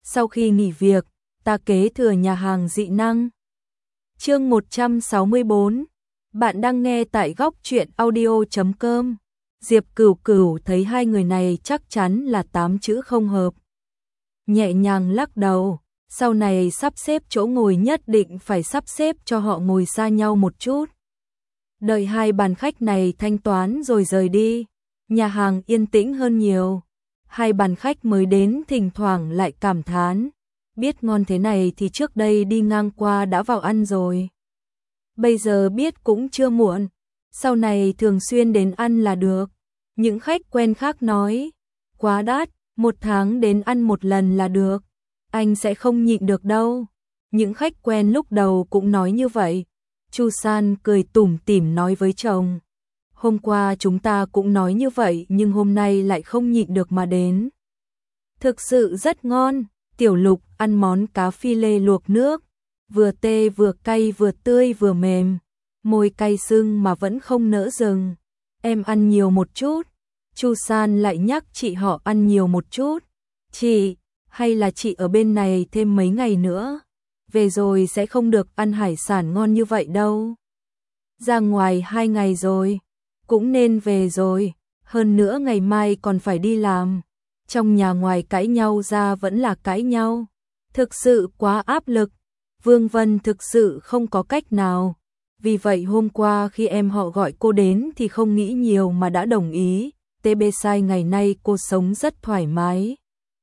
Sau khi nghỉ việc, ta kế thừa nhà hàng dị năng. Chương 164. Bạn đang nghe tại góc truyện audio.com. Diệp Cửu Cửu thấy hai người này chắc chắn là 8 chữ không hợp. Nhẹ nhàng lắc đầu, sau này sắp xếp chỗ ngồi nhất định phải sắp xếp cho họ ngồi xa nhau một chút. Đợi hai bàn khách này thanh toán rồi rời đi, nhà hàng yên tĩnh hơn nhiều. Hai bàn khách mới đến thỉnh thoảng lại cảm thán, biết ngon thế này thì trước đây đi ngang qua đã vào ăn rồi. Bây giờ biết cũng chưa muộn, sau này thường xuyên đến ăn là được. Những khách quen khác nói, quá đắt, 1 tháng đến ăn một lần là được, anh sẽ không nhịn được đâu. Những khách quen lúc đầu cũng nói như vậy. Chu San cười tủm tỉm nói với chồng, hôm qua chúng ta cũng nói như vậy nhưng hôm nay lại không nhịn được mà đến. Thực sự rất ngon. Tiểu Lục ăn món cá phi lê luộc nước, vừa tê vừa cay vừa tươi vừa mềm, môi cay sưng mà vẫn không nỡ dừng. Em ăn nhiều một chút. Chu San lại nhắc chị họ ăn nhiều một chút. Chị, hay là chị ở bên này thêm mấy ngày nữa, về rồi sẽ không được ăn hải sản ngon như vậy đâu. Ra ngoài 2 ngày rồi, cũng nên về rồi, hơn nữa ngày mai còn phải đi làm. Trong nhà ngoài cãi nhau ra vẫn là cãi nhau, thực sự quá áp lực. Vương Vân thực sự không có cách nào. Vì vậy hôm qua khi em họ gọi cô đến thì không nghĩ nhiều mà đã đồng ý. TB sai ngày nay cô sống rất thoải mái.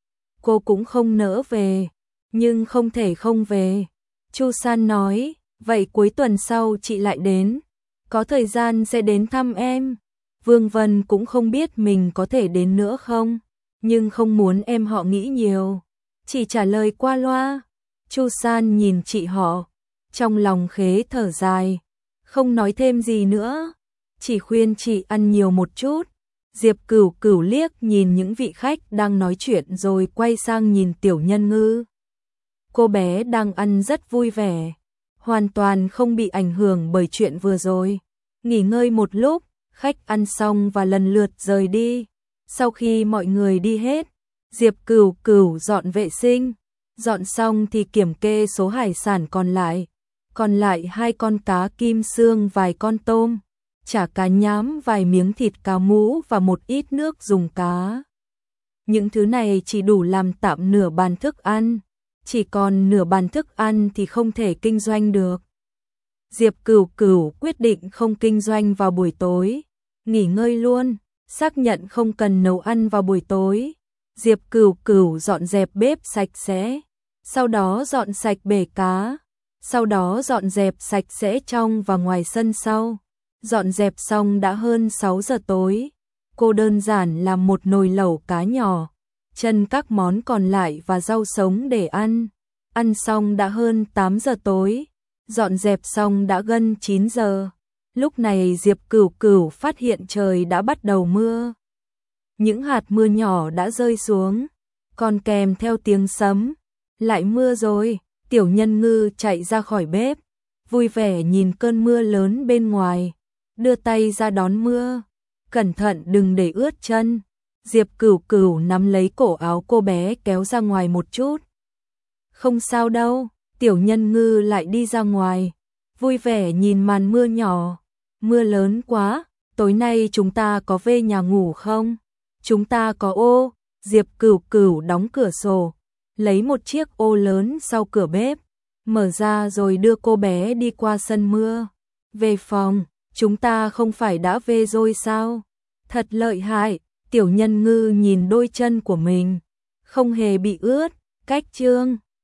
Cô cũng không nỡ về, nhưng không thể không về. Chu San nói, vậy cuối tuần sau chị lại đến, có thời gian sẽ đến thăm em. Vương Vân cũng không biết mình có thể đến nữa không, nhưng không muốn em họ nghĩ nhiều, chỉ trả lời qua loa. Chu San nhìn chị họ, trong lòng khế thở dài, không nói thêm gì nữa, chỉ khuyên chị ăn nhiều một chút. Diệp Cửu Cửu liếc nhìn những vị khách đang nói chuyện rồi quay sang nhìn Tiểu Nhân Ngư. Cô bé đang ăn rất vui vẻ, hoàn toàn không bị ảnh hưởng bởi chuyện vừa rồi. Nghỉ ngơi một lúc, khách ăn xong và lần lượt rời đi. Sau khi mọi người đi hết, Diệp Cửu Cửu dọn vệ sinh, dọn xong thì kiểm kê số hải sản còn lại 2 con cá kim xương, vài con tôm, chả cá nhám, vài miếng thịt cá mú và một ít nước dùng cá. Những thứ này chỉ đủ làm tạm nửa bàn thức ăn, chỉ còn nửa bàn thức ăn thì không thể kinh doanh được. Diệp Cửu Cửu quyết định không kinh doanh vào buổi tối, nghỉ ngơi luôn, xác nhận không cần nấu ăn vào buổi tối. Diệp Cửu Cửu dọn dẹp bếp sạch sẽ, sau đó dọn sạch bể cá, sau đó dọn dẹp sạch sẽ trong và ngoài sân sau. Dọn dẹp xong đã hơn 6 giờ tối, cô đơn giản làm một nồi lẩu cá nhỏ, chân các món còn lại và rau sống để ăn. Ăn xong đã hơn 8 giờ tối, dọn dẹp xong đã gần 9 giờ. Lúc này Diệp Cửu Cửu phát hiện trời đã bắt đầu mưa. Những hạt mưa nhỏ đã rơi xuống, còn kèm theo tiếng sấm. Lại mưa rồi. Tiểu Nhân Ngư chạy ra khỏi bếp, vui vẻ nhìn cơn mưa lớn bên ngoài, đưa tay ra đón mưa. Cẩn thận đừng để ướt chân. Diệp Cửu Cửu nắm lấy cổ áo cô bé kéo ra ngoài một chút. Không sao đâu. Tiểu Nhân Ngư lại đi ra ngoài, vui vẻ nhìn màn mưa nhỏ. Mưa lớn quá, tối nay chúng ta có về nhà ngủ không? Chúng ta có ô. Diệp Cửu Cửu đóng cửa sổ, lấy một chiếc ô lớn sau cửa bếp, mở ra rồi đưa cô bé đi qua sân mưa. Về phòng, chúng ta không phải đã về rồi sao? Thật lợi hại. Tiểu Nhân Ngư nhìn đôi chân của mình, không hề bị ướt. Cách chương